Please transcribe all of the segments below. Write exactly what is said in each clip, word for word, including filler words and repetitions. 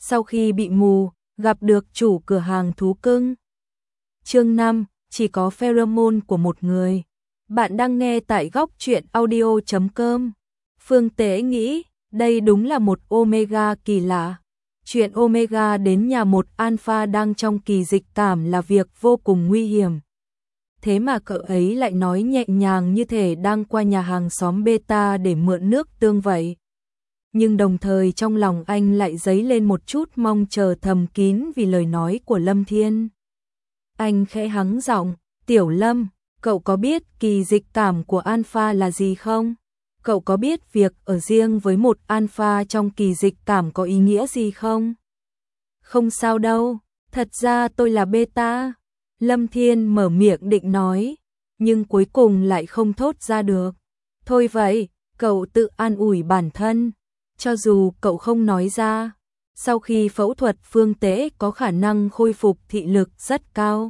Sau khi bị mù, gặp được chủ cửa hàng thú cưng. Chương năm, chỉ có pheromone của một người. Bạn đang nghe tại góc truyện audio chấm com. Phương Tế nghĩ, đây đúng là một Omega kỳ lạ. Chuyện Omega đến nhà một Alpha đang trong kỳ dịch cảm là việc vô cùng nguy hiểm. Thế mà cậu ấy lại nói nhẹ nhàng như thể đang qua nhà hàng xóm Beta để mượn nước tương vậy. Nhưng đồng thời trong lòng anh lại dấy lên một chút mong chờ thầm kín vì lời nói của Lâm Thiên. Anh khẽ hắng giọng, "Tiểu Lâm, cậu có biết kỳ dịch cảm của Alpha là gì không? Cậu có biết việc ở riêng với một Alpha trong kỳ dịch cảm có ý nghĩa gì không?" "Không sao đâu, thật ra tôi là Beta." Lâm Thiên mở miệng định nói, nhưng cuối cùng lại không thốt ra được. "Thôi vậy," cậu tự an ủi bản thân. Cho dù cậu không nói ra, sau khi phẫu thuật Phương Tế có khả năng khôi phục thị lực rất cao.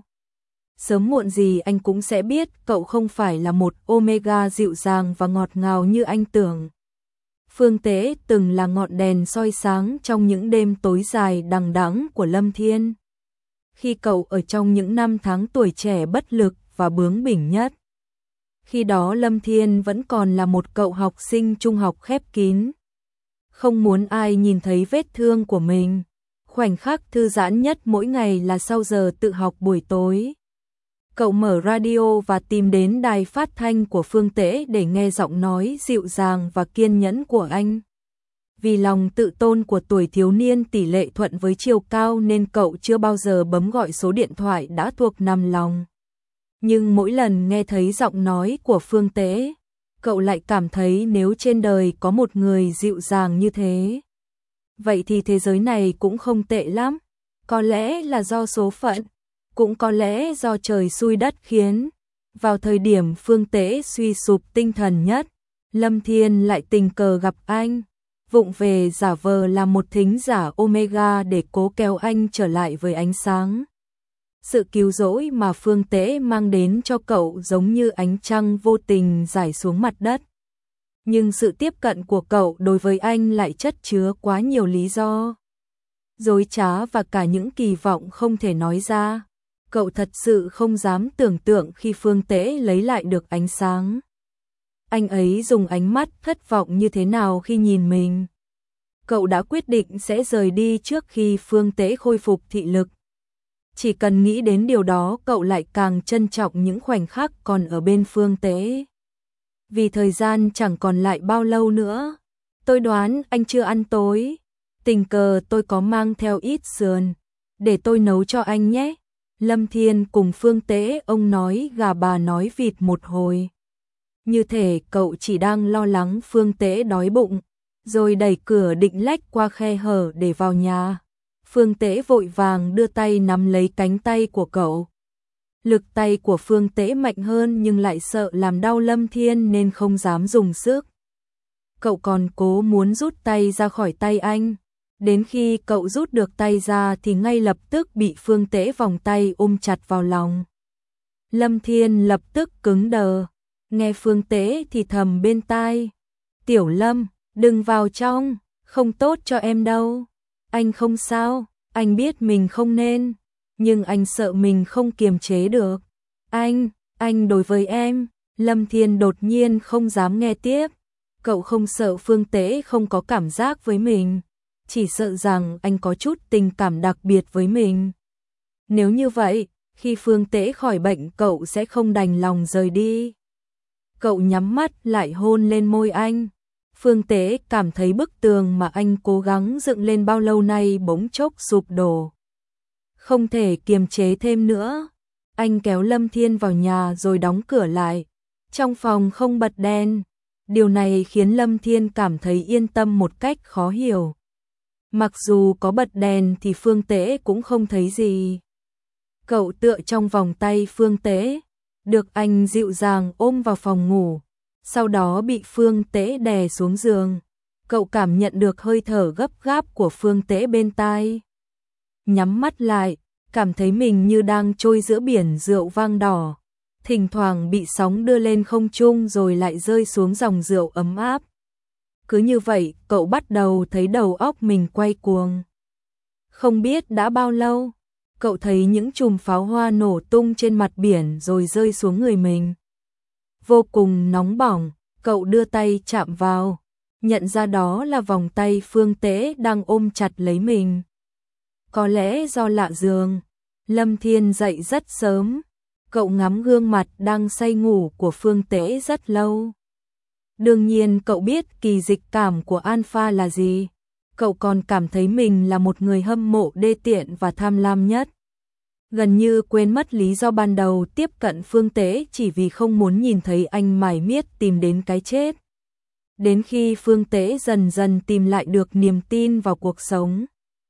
Sớm muộn gì anh cũng sẽ biết cậu không phải là một Omega dịu dàng và ngọt ngào như anh tưởng. Phương Tế từng là ngọn đèn soi sáng trong những đêm tối dài đằng đẵng của Lâm Thiên. Khi cậu ở trong những năm tháng tuổi trẻ bất lực và bướng bỉnh nhất. Khi đó Lâm Thiên vẫn còn là một cậu học sinh trung học khép kín. Không muốn ai nhìn thấy vết thương của mình. Khoảnh khắc thư giãn nhất mỗi ngày là sau giờ tự học buổi tối. Cậu mở radio và tìm đến đài phát thanh của Phương Tế để nghe giọng nói dịu dàng và kiên nhẫn của anh. Vì lòng tự tôn của tuổi thiếu niên tỷ lệ thuận với chiều cao nên cậu chưa bao giờ bấm gọi số điện thoại đã thuộc nằm lòng. Nhưng mỗi lần nghe thấy giọng nói của Phương Tế, cậu lại cảm thấy nếu trên đời có một người dịu dàng như thế, vậy thì thế giới này cũng không tệ lắm. Có lẽ là do số phận, cũng có lẽ do trời xui đất khiến. Vào thời điểm Phương Tế suy sụp tinh thần nhất, Lâm Thiên lại tình cờ gặp anh, vụng về giả vờ là một thính giả Omega để cố kéo anh trở lại với ánh sáng. Sự cứu rỗi mà Phương Tế mang đến cho cậu giống như ánh trăng vô tình rải xuống mặt đất. Nhưng sự tiếp cận của cậu đối với anh lại chất chứa quá nhiều lý do dối trá và cả những kỳ vọng không thể nói ra. Cậu thật sự không dám tưởng tượng khi Phương Tế lấy lại được ánh sáng. Anh ấy dùng ánh mắt thất vọng như thế nào khi nhìn mình. Cậu đã quyết định sẽ rời đi trước khi Phương Tế khôi phục thị lực. Chỉ cần nghĩ đến điều đó cậu lại càng trân trọng những khoảnh khắc còn ở bên Phương Tế. Vì thời gian chẳng còn lại bao lâu nữa. Tôi đoán anh chưa ăn tối. Tình cờ tôi có mang theo ít sườn. Để tôi nấu cho anh nhé. Lâm Thiên cùng Phương Tế ông nói gà bà nói vịt một hồi. Như thể cậu chỉ đang lo lắng Phương Tế đói bụng. Rồi đẩy cửa định lách qua khe hở để vào nhà. Phương Tế vội vàng đưa tay nắm lấy cánh tay của cậu. Lực tay của Phương Tế mạnh hơn nhưng lại sợ làm đau Lâm Thiên nên không dám dùng sức. Cậu còn cố muốn rút tay ra khỏi tay anh. Đến khi cậu rút được tay ra thì ngay lập tức bị Phương Tế vòng tay ôm chặt vào lòng. Lâm Thiên lập tức cứng đờ. Nghe Phương Tế thì thầm bên tai. "Tiểu Lâm, đừng vào trong, không tốt cho em đâu." Anh không sao, anh biết mình không nên, nhưng anh sợ mình không kiềm chế được. Anh, anh đối với em. Lâm Thiên đột nhiên không dám nghe tiếp. Cậu không sợ Phương Tế không có cảm giác với mình, chỉ sợ rằng anh có chút tình cảm đặc biệt với mình. Nếu như vậy, khi Phương Tế khỏi bệnh cậu sẽ không đành lòng rời đi. Cậu nhắm mắt lại hôn lên môi anh. Phương Tế cảm thấy bức tường mà anh cố gắng dựng lên bao lâu nay bỗng chốc sụp đổ. Không thể kiềm chế thêm nữa. Anh kéo Lâm Thiên vào nhà rồi đóng cửa lại. Trong phòng không bật đèn. Điều này khiến Lâm Thiên cảm thấy yên tâm một cách khó hiểu. Mặc dù có bật đèn thì Phương Tế cũng không thấy gì. Cậu tựa trong vòng tay Phương Tế, được anh dịu dàng ôm vào phòng ngủ. Sau đó bị Phương Tế đè xuống giường. Cậu cảm nhận được hơi thở gấp gáp của Phương Tế bên tai. Nhắm mắt lại, cảm thấy mình như đang trôi giữa biển rượu vang đỏ. Thỉnh thoảng bị sóng đưa lên không trung rồi lại rơi xuống dòng rượu ấm áp. Cứ như vậy, cậu bắt đầu thấy đầu óc mình quay cuồng. Không biết đã bao lâu, cậu thấy những chùm pháo hoa nổ tung trên mặt biển rồi rơi xuống người mình. Vô cùng nóng bỏng, cậu đưa tay chạm vào, nhận ra đó là vòng tay Phương Tế đang ôm chặt lấy mình. Có lẽ do lạ giường, Lâm Thiên dậy rất sớm, cậu ngắm gương mặt đang say ngủ của Phương Tế rất lâu. Đương nhiên cậu biết kỳ dịch cảm của Alpha là gì, cậu còn cảm thấy mình là một người hâm mộ đê tiện và tham lam nhất. Gần như quên mất lý do ban đầu tiếp cận Phương Tế chỉ vì không muốn nhìn thấy anh mải miết tìm đến cái chết. Đến khi Phương Tế dần dần tìm lại được niềm tin vào cuộc sống,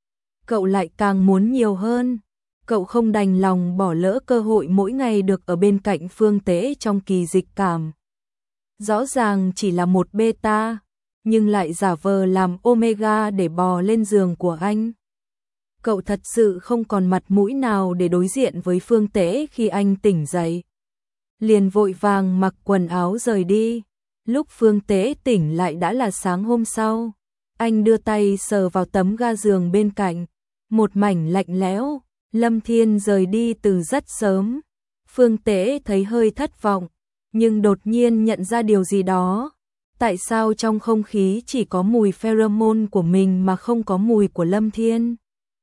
cậu lại càng muốn nhiều hơn. Cậu không đành lòng bỏ lỡ cơ hội mỗi ngày được ở bên cạnh Phương Tế trong kỳ dịch cảm. Rõ ràng chỉ là một beta, nhưng lại giả vờ làm omega để bò lên giường của anh. Cậu thật sự không còn mặt mũi nào để đối diện với Phương Tế khi anh tỉnh dậy. Liền vội vàng mặc quần áo rời đi. Lúc Phương Tế tỉnh lại đã là sáng hôm sau. Anh đưa tay sờ vào tấm ga giường bên cạnh. Một mảnh lạnh lẽo. Lâm Thiên rời đi từ rất sớm. Phương Tế thấy hơi thất vọng, nhưng đột nhiên nhận ra điều gì đó. Tại sao trong không khí chỉ có mùi pheromone của mình mà không có mùi của Lâm Thiên?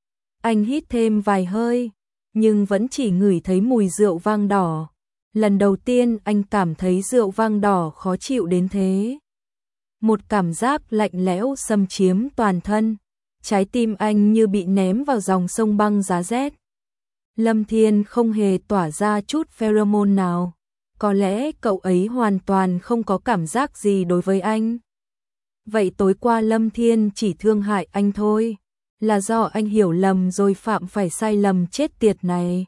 Anh hít thêm vài hơi, nhưng vẫn chỉ ngửi thấy mùi rượu vang đỏ. Lần đầu tiên anh cảm thấy rượu vang đỏ khó chịu đến thế. Một cảm giác lạnh lẽo xâm chiếm toàn thân. Trái tim anh như bị ném vào dòng sông băng giá rét. Lâm Thiên không hề tỏa ra chút pheromone nào. Có lẽ cậu ấy hoàn toàn không có cảm giác gì đối với anh. Vậy tối qua Lâm Thiên chỉ thương hại anh thôi. Là do anh hiểu lầm rồi phạm phải sai lầm chết tiệt này.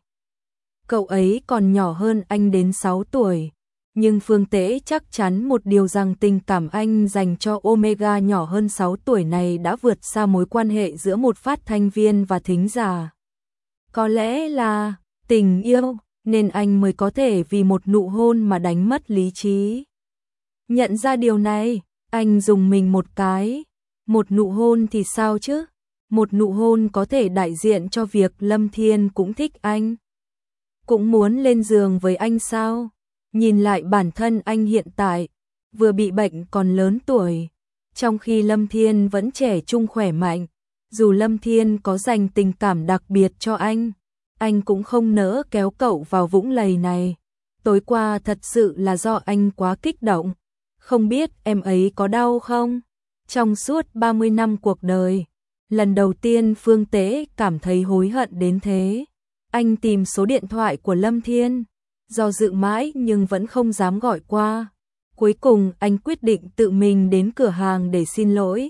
Cậu ấy còn nhỏ hơn anh đến sáu tuổi. Nhưng Phương Tế chắc chắn một điều rằng tình cảm anh dành cho Omega nhỏ hơn sáu tuổi này đã vượt xa mối quan hệ giữa một phát thanh viên và thính giả. Có lẽ là tình yêu, nên anh mới có thể vì một nụ hôn mà đánh mất lý trí. Nhận ra điều này, anh dùng mình một cái. Một nụ hôn thì sao chứ? Một nụ hôn có thể đại diện cho việc Lâm Thiên cũng thích anh. Cũng muốn lên giường với anh sao? Nhìn lại bản thân anh hiện tại, vừa bị bệnh còn lớn tuổi, trong khi Lâm Thiên vẫn trẻ trung khỏe mạnh. Dù Lâm Thiên có dành tình cảm đặc biệt cho anh, anh cũng không nỡ kéo cậu vào vũng lầy này. Tối qua thật sự là do anh quá kích động. Không biết em ấy có đau không? Trong suốt ba mươi năm cuộc đời, lần đầu tiên Phương Tế cảm thấy hối hận đến thế. Anh tìm số điện thoại của Lâm Thiên, do dự mãi nhưng vẫn không dám gọi qua. Cuối cùng anh quyết định tự mình đến cửa hàng để xin lỗi.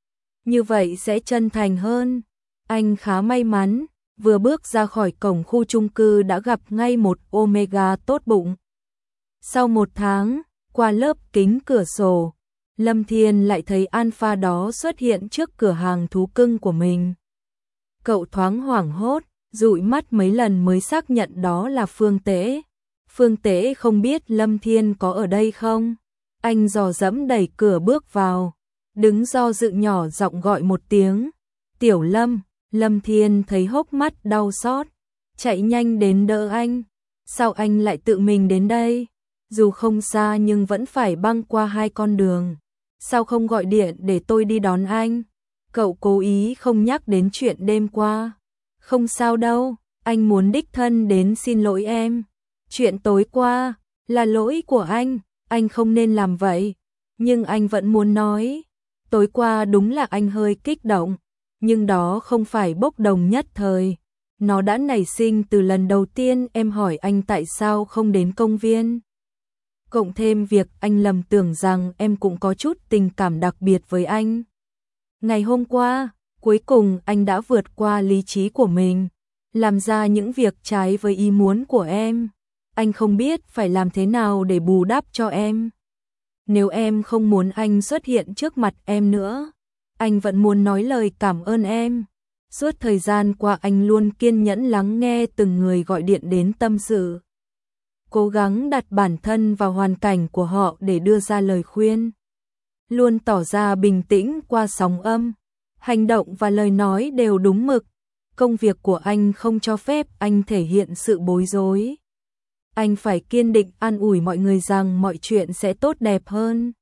Như vậy sẽ chân thành hơn. Anh khá may mắn, vừa bước ra khỏi cổng khu chung cư đã gặp ngay một Omega tốt bụng. Sau một tháng, qua lớp kính cửa sổ, Lâm Thiên lại thấy Alpha đó xuất hiện trước cửa hàng thú cưng của mình. Cậu thoáng hoảng hốt, dụi mắt mấy lần mới xác nhận đó là Phương Tế. Phương Tế không biết Lâm Thiên có ở đây không? Anh dò dẫm đẩy cửa bước vào, đứng do dự nhỏ giọng gọi một tiếng. Tiểu Lâm. Lâm Thiên thấy hốc mắt đau xót, chạy nhanh đến đỡ anh. Sao anh lại tự mình đến đây? Dù không xa nhưng vẫn phải băng qua hai con đường. Sao không gọi điện để tôi đi đón anh? Cậu cố ý không nhắc đến chuyện đêm qua. Không sao đâu, anh muốn đích thân đến xin lỗi em. Chuyện tối qua là lỗi của anh, anh không nên làm vậy. Nhưng anh vẫn muốn nói, tối qua đúng là anh hơi kích động. Nhưng đó không phải bốc đồng nhất thời. Nó đã nảy sinh từ lần đầu tiên em hỏi anh tại sao không đến công viên. Cộng thêm việc anh lầm tưởng rằng em cũng có chút tình cảm đặc biệt với anh. Ngày hôm qua, cuối cùng anh đã vượt qua lý trí của mình, làm ra những việc trái với ý muốn của em. Anh không biết phải làm thế nào để bù đắp cho em. Nếu em không muốn anh xuất hiện trước mặt em nữa, anh vẫn muốn nói lời cảm ơn em. Suốt thời gian qua anh luôn kiên nhẫn lắng nghe từng người gọi điện đến tâm sự, cố gắng đặt bản thân vào hoàn cảnh của họ để đưa ra lời khuyên. Luôn tỏ ra bình tĩnh qua sóng âm, hành động và lời nói đều đúng mực. công việc của anh không cho phép anh thể hiện sự bối rối. Anh phải kiên định an ủi mọi người rằng mọi chuyện sẽ tốt đẹp hơn.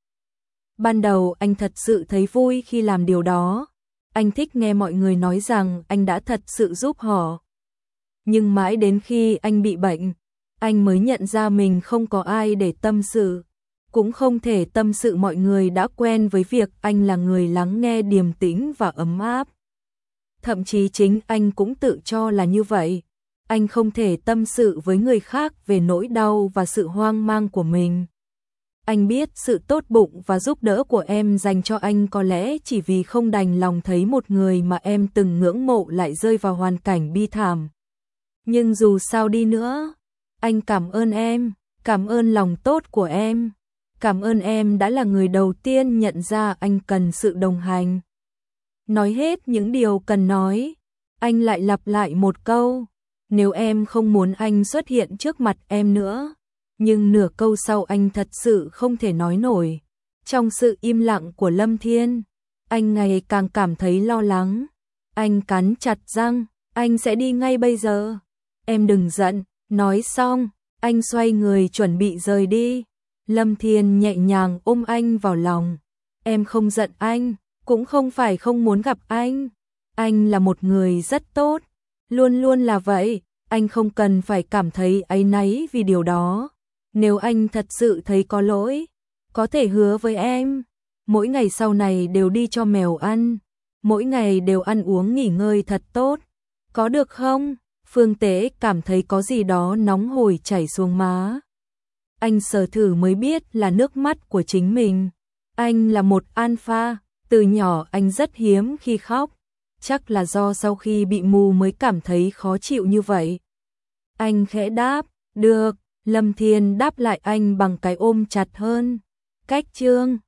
Ban đầu anh thật sự thấy vui khi làm điều đó. Anh thích nghe mọi người nói rằng anh đã thật sự giúp họ. Nhưng mãi đến khi anh bị bệnh, anh mới nhận ra mình không có ai để tâm sự. Cũng không thể tâm sự, mọi người đã quen với việc anh là người lắng nghe điềm tĩnh và ấm áp. Thậm chí chính anh cũng tự cho là như vậy. Anh không thể tâm sự với người khác về nỗi đau và sự hoang mang của mình. Anh biết sự tốt bụng và giúp đỡ của em dành cho anh có lẽ chỉ vì không đành lòng thấy một người mà em từng ngưỡng mộ lại rơi vào hoàn cảnh bi thảm. Nhưng dù sao đi nữa, anh cảm ơn em, cảm ơn lòng tốt của em, cảm ơn em đã là người đầu tiên nhận ra anh cần sự đồng hành. Nói hết những điều cần nói, anh lại lặp lại một câu, nếu em không muốn anh xuất hiện trước mặt em nữa. Nhưng nửa câu sau anh thật sự không thể nói nổi. Trong sự im lặng của Lâm Thiên, anh ngày càng cảm thấy lo lắng. Anh cắn chặt răng, anh sẽ đi ngay bây giờ. Em đừng giận, nói xong, anh xoay người chuẩn bị rời đi. Lâm Thiên nhẹ nhàng ôm anh vào lòng. Em không giận anh, cũng không phải không muốn gặp anh. Anh là một người rất tốt, luôn luôn là vậy, anh không cần phải cảm thấy áy náy vì điều đó. Nếu anh thật sự thấy có lỗi, có thể hứa với em, mỗi ngày sau này đều đi cho mèo ăn, mỗi ngày đều ăn uống nghỉ ngơi thật tốt, có được không? Phương Tế cảm thấy có gì đó nóng hổi chảy xuống má. Anh sờ thử mới biết là nước mắt của chính mình. Anh là một alpha, từ nhỏ anh rất hiếm khi khóc, chắc là do sau khi bị mù mới cảm thấy khó chịu như vậy. Anh khẽ đáp, được. Lâm Thiên đáp lại anh bằng cái ôm chặt hơn. Cách chương